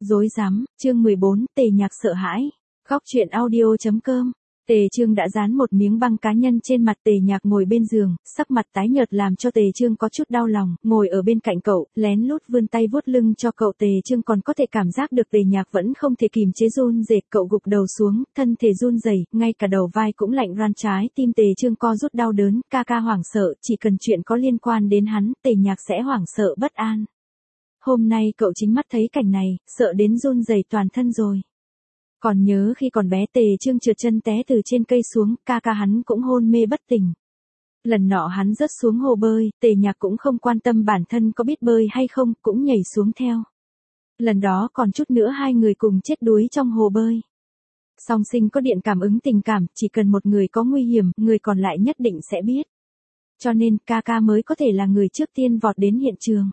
Rối rắm, chương 14, Tề Nhạc sợ hãi. Góc truyện audio.com. Tề Trương đã dán một miếng băng cá nhân trên mặt Tề Nhạc ngồi bên giường, sắc mặt tái nhợt làm cho Tề Trương có chút đau lòng, ngồi ở bên cạnh cậu, lén lút vươn tay vuốt lưng cho cậu. Tề Trương còn có thể cảm giác được Tề Nhạc vẫn không thể kìm chế run rẩy, cậu gục đầu xuống, thân thể run rẩy, ngay cả đầu vai cũng lạnh ran, trái tim Tề Trương co rút đau đớn, ca hoảng sợ, chỉ cần chuyện có liên quan đến hắn, Tề Nhạc sẽ hoảng sợ bất an. Hôm nay cậu chính mắt thấy cảnh này, sợ đến run rẩy toàn thân rồi. Còn nhớ khi còn bé Tề Trương trượt chân té từ trên cây xuống, ca hắn cũng hôn mê bất tỉnh. Lần nọ hắn rớt xuống hồ bơi, Tề Nhạc cũng không quan tâm bản thân có biết bơi hay không, cũng nhảy xuống theo. Lần đó còn chút nữa hai người cùng chết đuối trong hồ bơi. Song sinh có điện cảm ứng tình cảm, chỉ cần một người có nguy hiểm, người còn lại nhất định sẽ biết. Cho nên ca mới có thể là người trước tiên vọt đến hiện trường.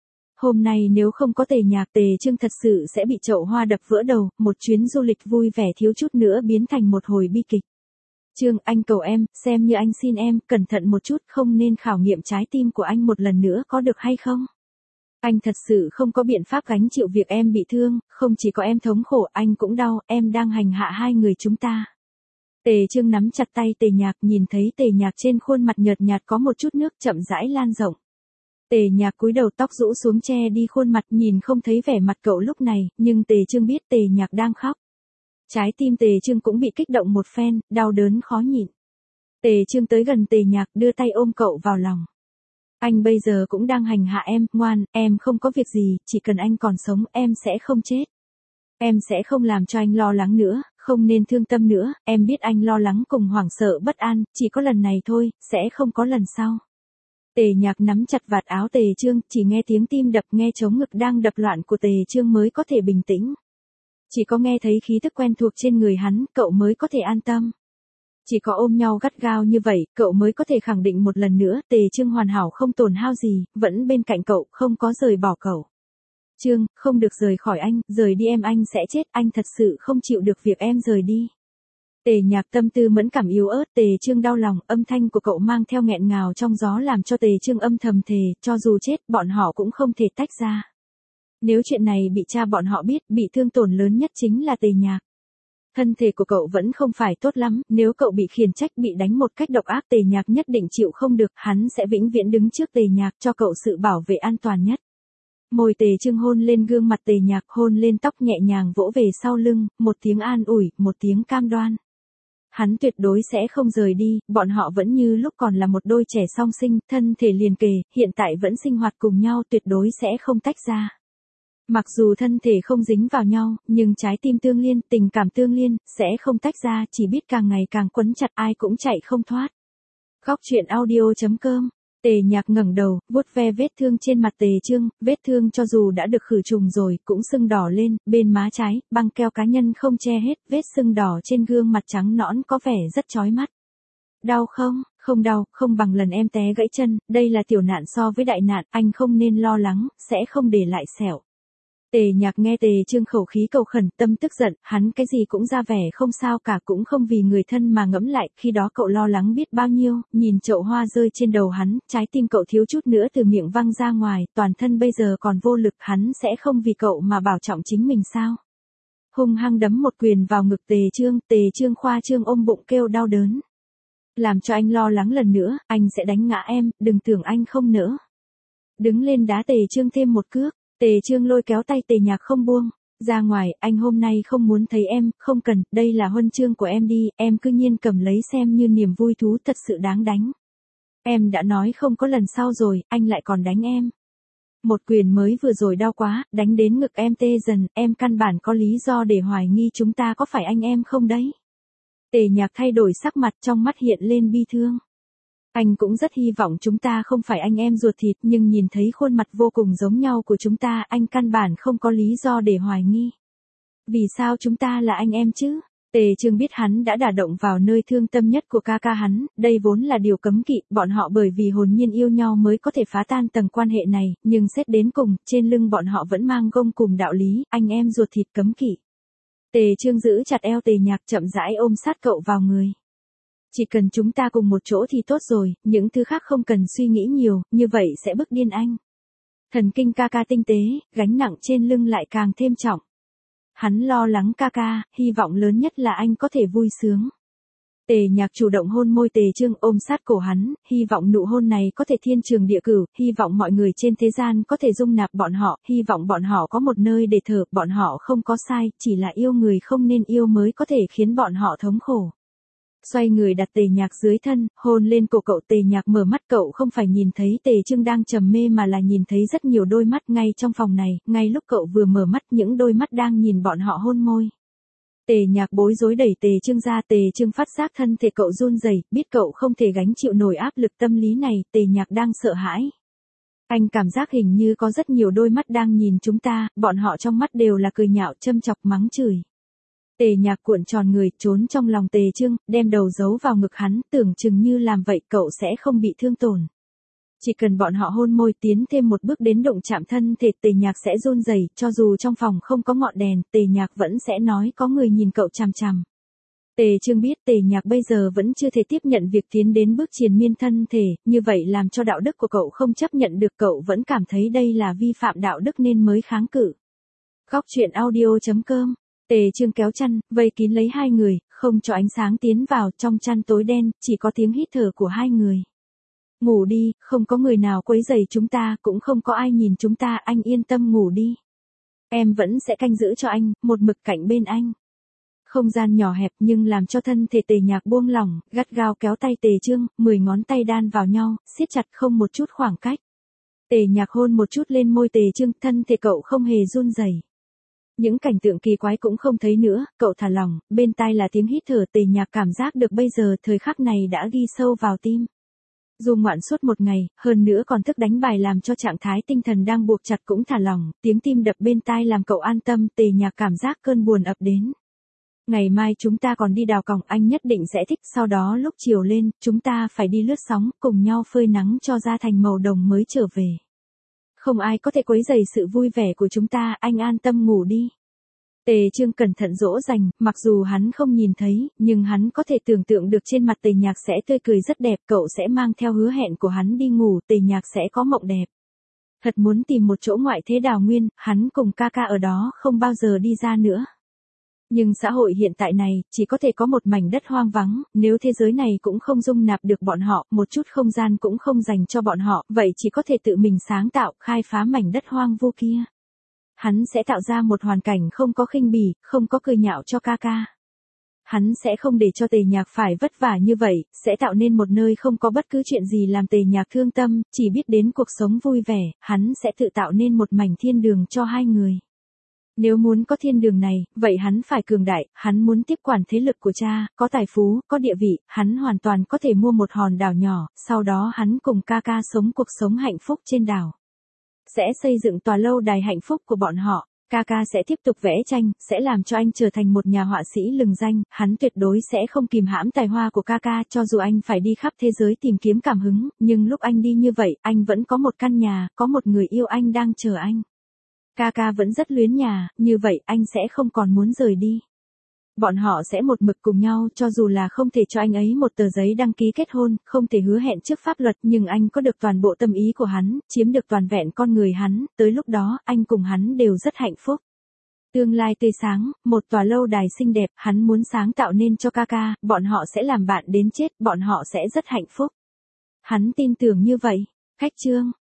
Hôm nay nếu không có Tề Nhạc, Tề Trương thật sự sẽ bị chậu hoa đập vỡ đầu, một chuyến du lịch vui vẻ thiếu chút nữa biến thành một hồi bi kịch. Trương, anh cầu em, xem như anh xin em, cẩn thận một chút, không nên khảo nghiệm trái tim của anh một lần nữa có được hay không? Anh thật sự không có biện pháp gánh chịu việc em bị thương, không chỉ có em thống khổ, anh cũng đau, em đang hành hạ hai người chúng ta. Tề Trương nắm chặt tay Tề Nhạc, nhìn thấy Tề Nhạc trên khuôn mặt nhợt nhạt có một chút nước chậm rãi lan rộng. Tề Nhạc cúi đầu, tóc rũ xuống che đi khuôn mặt, nhìn không thấy vẻ mặt cậu lúc này, nhưng Tề Trương biết Tề Nhạc đang khóc. Trái tim Tề Trương cũng bị kích động một phen, đau đớn khó nhịn. Tề Trương tới gần Tề Nhạc, đưa tay ôm cậu vào lòng. Anh bây giờ cũng đang hành hạ em, ngoan, em không có việc gì, chỉ cần anh còn sống em sẽ không chết. Em sẽ không làm cho anh lo lắng nữa, không nên thương tâm nữa, em biết anh lo lắng cùng hoảng sợ bất an, chỉ có lần này thôi, sẽ không có lần sau. Tề Nhạc nắm chặt vạt áo Tề Trương, chỉ nghe tiếng tim đập, nghe trống ngực đang đập loạn của Tề Trương mới có thể bình tĩnh. Chỉ có nghe thấy khí tức quen thuộc trên người hắn, cậu mới có thể an tâm. Chỉ có ôm nhau gắt gao như vậy, cậu mới có thể khẳng định một lần nữa, Tề Trương hoàn hảo không tổn hao gì, vẫn bên cạnh cậu, không có rời bỏ cậu. Trương, không được rời khỏi anh, rời đi em anh sẽ chết, anh thật sự không chịu được việc em rời đi. Tề Nhạc tâm tư mẫn cảm yếu ớt, Tề Trương đau lòng, âm thanh của cậu mang theo nghẹn ngào trong gió làm cho Tề Trương âm thầm thề, cho dù chết, bọn họ cũng không thể tách ra. Nếu chuyện này bị cha bọn họ biết, bị thương tổn lớn nhất chính là Tề Nhạc. Thân thể của cậu vẫn không phải tốt lắm, nếu cậu bị khiển trách, bị đánh một cách độc ác, Tề Nhạc nhất định chịu không được, hắn sẽ vĩnh viễn đứng trước Tề Nhạc cho cậu sự bảo vệ an toàn nhất. Môi Tề Trương hôn lên gương mặt Tề Nhạc, hôn lên tóc nhẹ nhàng vỗ về sau lưng, một tiếng an ủi, một tiếng cam đoan. Hắn tuyệt đối sẽ không rời đi, bọn họ vẫn như lúc còn là một đôi trẻ song sinh, thân thể liền kề, hiện tại vẫn sinh hoạt cùng nhau, tuyệt đối sẽ không tách ra. Mặc dù thân thể không dính vào nhau, nhưng trái tim tương liên, tình cảm tương liên, sẽ không tách ra, chỉ biết càng ngày càng quấn chặt, ai cũng chạy không thoát. Góc truyện audio.com. Tề Nhạc ngẩng đầu, vuốt ve vết thương trên mặt Tề Trương, vết thương cho dù đã được khử trùng rồi, cũng sưng đỏ lên, bên má trái, băng keo cá nhân không che hết, vết sưng đỏ trên gương mặt trắng nõn có vẻ rất chói mắt. Đau không? Không đau, không bằng lần em té gãy chân, đây là tiểu nạn so với đại nạn, anh không nên lo lắng, sẽ không để lại sẹo. Tề Nhạc nghe Tề Trương khẩu khí cầu khẩn, tâm tức giận, hắn cái gì cũng ra vẻ không sao cả, cũng không vì người thân mà ngẫm lại, khi đó cậu lo lắng biết bao nhiêu, nhìn chậu hoa rơi trên đầu hắn, trái tim cậu thiếu chút nữa từ miệng văng ra ngoài, toàn thân bây giờ còn vô lực, hắn sẽ không vì cậu mà bảo trọng chính mình sao? Hung hăng đấm một quyền vào ngực Tề Trương khoa trương ôm bụng kêu đau đớn. Làm cho anh lo lắng lần nữa, anh sẽ đánh ngã em, đừng tưởng anh không nỡ. Đứng lên đá Tề Trương thêm một cước. Tề Trương lôi kéo tay Tề Nhạc không buông, ra ngoài, anh hôm nay không muốn thấy em, không cần, đây là huân chương của em đi, em cứ nhiên cầm lấy xem như niềm vui thú, thật sự đáng đánh. Em đã nói không có lần sau rồi, anh lại còn đánh em. Một quyền mới vừa rồi đau quá, đánh đến ngực em tê dần, em căn bản có lý do để hoài nghi chúng ta có phải anh em không đấy. Tề Nhạc thay đổi sắc mặt, trong mắt hiện lên bi thương. Anh cũng rất hy vọng chúng ta không phải anh em ruột thịt, nhưng nhìn thấy khuôn mặt vô cùng giống nhau của chúng ta, anh căn bản không có lý do để hoài nghi. Vì sao chúng ta là anh em chứ? Tề Trương biết hắn đã đả động vào nơi thương tâm nhất của ca hắn, đây vốn là điều cấm kỵ, bọn họ bởi vì hồn nhiên yêu nhau mới có thể phá tan tầng quan hệ này, nhưng xét đến cùng, trên lưng bọn họ vẫn mang gông cùng đạo lý, anh em ruột thịt cấm kỵ. Tề Trương giữ chặt eo Tề Nhạc, chậm rãi ôm sát cậu vào người. Chỉ cần chúng ta cùng một chỗ thì tốt rồi, những thứ khác không cần suy nghĩ nhiều, như vậy sẽ bức điên anh. Thần kinh ca tinh tế, gánh nặng trên lưng lại càng thêm trọng. Hắn lo lắng ca ca, hy vọng lớn nhất là anh có thể vui sướng. Tề Nhạc chủ động hôn môi Tề Trương, ôm sát cổ hắn, hy vọng nụ hôn này có thể thiên trường địa cửu, hy vọng mọi người trên thế gian có thể dung nạp bọn họ, hy vọng bọn họ có một nơi để thở, bọn họ không có sai, chỉ là yêu người không nên yêu mới có thể khiến bọn họ thống khổ. Xoay người đặt Tề Nhạc dưới thân, hôn lên cổ cậu. Tề Nhạc mở mắt, cậu không phải nhìn thấy Tề Trương đang trầm mê mà là nhìn thấy rất nhiều đôi mắt ngay trong phòng này, ngay lúc cậu vừa mở mắt những đôi mắt đang nhìn bọn họ hôn môi. Tề Nhạc bối rối đẩy Tề Trương ra, Tề Trương phát giác thân thể cậu run rẩy, biết cậu không thể gánh chịu nổi áp lực tâm lý này, Tề Nhạc đang sợ hãi. Anh cảm giác hình như có rất nhiều đôi mắt đang nhìn chúng ta, bọn họ trong mắt đều là cười nhạo, châm chọc, mắng chửi. Tề Nhạc cuộn tròn người, trốn trong lòng Tề Trương, đem đầu giấu vào ngực hắn, tưởng chừng như làm vậy cậu sẽ không bị thương tổn. Chỉ cần bọn họ hôn môi tiến thêm một bước đến động chạm thân thể, Tề Nhạc sẽ run rẩy, cho dù trong phòng không có ngọn đèn, Tề Nhạc vẫn sẽ nói có người nhìn cậu chằm chằm. Tề Trương biết Tề Nhạc bây giờ vẫn chưa thể tiếp nhận việc tiến đến bước triền miên thân thể, như vậy làm cho đạo đức của cậu không chấp nhận được, cậu vẫn cảm thấy đây là vi phạm đạo đức nên mới kháng cự. Góc truyện audio.com. Tề Trương kéo chăn, vây kín lấy hai người, không cho ánh sáng tiến vào, trong chăn tối đen, chỉ có tiếng hít thở của hai người. Ngủ đi, không có người nào quấy rầy chúng ta, cũng không có ai nhìn chúng ta, anh yên tâm ngủ đi. Em vẫn sẽ canh giữ cho anh, một mực cạnh bên anh. Không gian nhỏ hẹp nhưng làm cho thân thể Tề Nhạc buông lỏng, gắt gao kéo tay Tề Trương, 10 ngón tay đan vào nhau, siết chặt không một chút khoảng cách. Tề Nhạc hôn một chút lên môi Tề Trương, thân thể cậu không hề run rẩy. Những cảnh tượng kỳ quái cũng không thấy nữa, cậu thả lỏng, bên tai là tiếng hít thở. Tề Nhạc cảm giác được bây giờ thời khắc này đã ghi sâu vào tim. Dù ngoạn suốt một ngày, hơn nữa còn thức đánh bài làm cho trạng thái tinh thần đang buộc chặt cũng thả lỏng, tiếng tim đập bên tai làm cậu an tâm. Tề Nhạc cảm giác cơn buồn ập đến. Ngày mai chúng ta còn đi đào còng, anh nhất định sẽ thích, sau đó lúc chiều lên, chúng ta phải đi lướt sóng, cùng nhau phơi nắng cho da thành màu đồng mới trở về. Không ai có thể quấy rầy sự vui vẻ của chúng ta, anh an tâm ngủ đi. Tề Trương cẩn thận dỗ dành, mặc dù hắn không nhìn thấy, nhưng hắn có thể tưởng tượng được trên mặt Tề Nhạc sẽ tươi cười rất đẹp, cậu sẽ mang theo hứa hẹn của hắn đi ngủ, Tề Nhạc sẽ có mộng đẹp. Thật muốn tìm một chỗ ngoại thế đào nguyên, hắn cùng ca ca ở đó không bao giờ đi ra nữa. Nhưng xã hội hiện tại này, chỉ có thể có một mảnh đất hoang vắng, nếu thế giới này cũng không dung nạp được bọn họ, một chút không gian cũng không dành cho bọn họ, vậy chỉ có thể tự mình sáng tạo, khai phá mảnh đất hoang vu kia. Hắn sẽ tạo ra một hoàn cảnh không có khinh bỉ, không có cười nhạo cho ca ca. Hắn sẽ không để cho Tề Nhạc phải vất vả như vậy, sẽ tạo nên một nơi không có bất cứ chuyện gì làm Tề Nhạc thương tâm, chỉ biết đến cuộc sống vui vẻ, hắn sẽ tự tạo nên một mảnh thiên đường cho hai người. Nếu muốn có thiên đường này, vậy hắn phải cường đại, hắn muốn tiếp quản thế lực của cha, có tài phú, có địa vị, hắn hoàn toàn có thể mua một hòn đảo nhỏ, sau đó hắn cùng ca ca sống cuộc sống hạnh phúc trên đảo. Sẽ xây dựng tòa lâu đài hạnh phúc của bọn họ, ca ca sẽ tiếp tục vẽ tranh, sẽ làm cho anh trở thành một nhà họa sĩ lừng danh, hắn tuyệt đối sẽ không kìm hãm tài hoa của ca ca, cho dù anh phải đi khắp thế giới tìm kiếm cảm hứng, nhưng lúc anh đi như vậy, anh vẫn có một căn nhà, có một người yêu anh đang chờ anh. Ca ca vẫn rất luyến nhà, như vậy anh sẽ không còn muốn rời đi. Bọn họ sẽ một mực cùng nhau, cho dù là không thể cho anh ấy một tờ giấy đăng ký kết hôn, không thể hứa hẹn trước pháp luật, nhưng anh có được toàn bộ tâm ý của hắn, chiếm được toàn vẹn con người hắn, tới lúc đó, anh cùng hắn đều rất hạnh phúc. Tương lai tươi sáng, một tòa lâu đài xinh đẹp, hắn muốn sáng tạo nên cho ca ca, bọn họ sẽ làm bạn đến chết, bọn họ sẽ rất hạnh phúc. Hắn tin tưởng như vậy. Khách chương.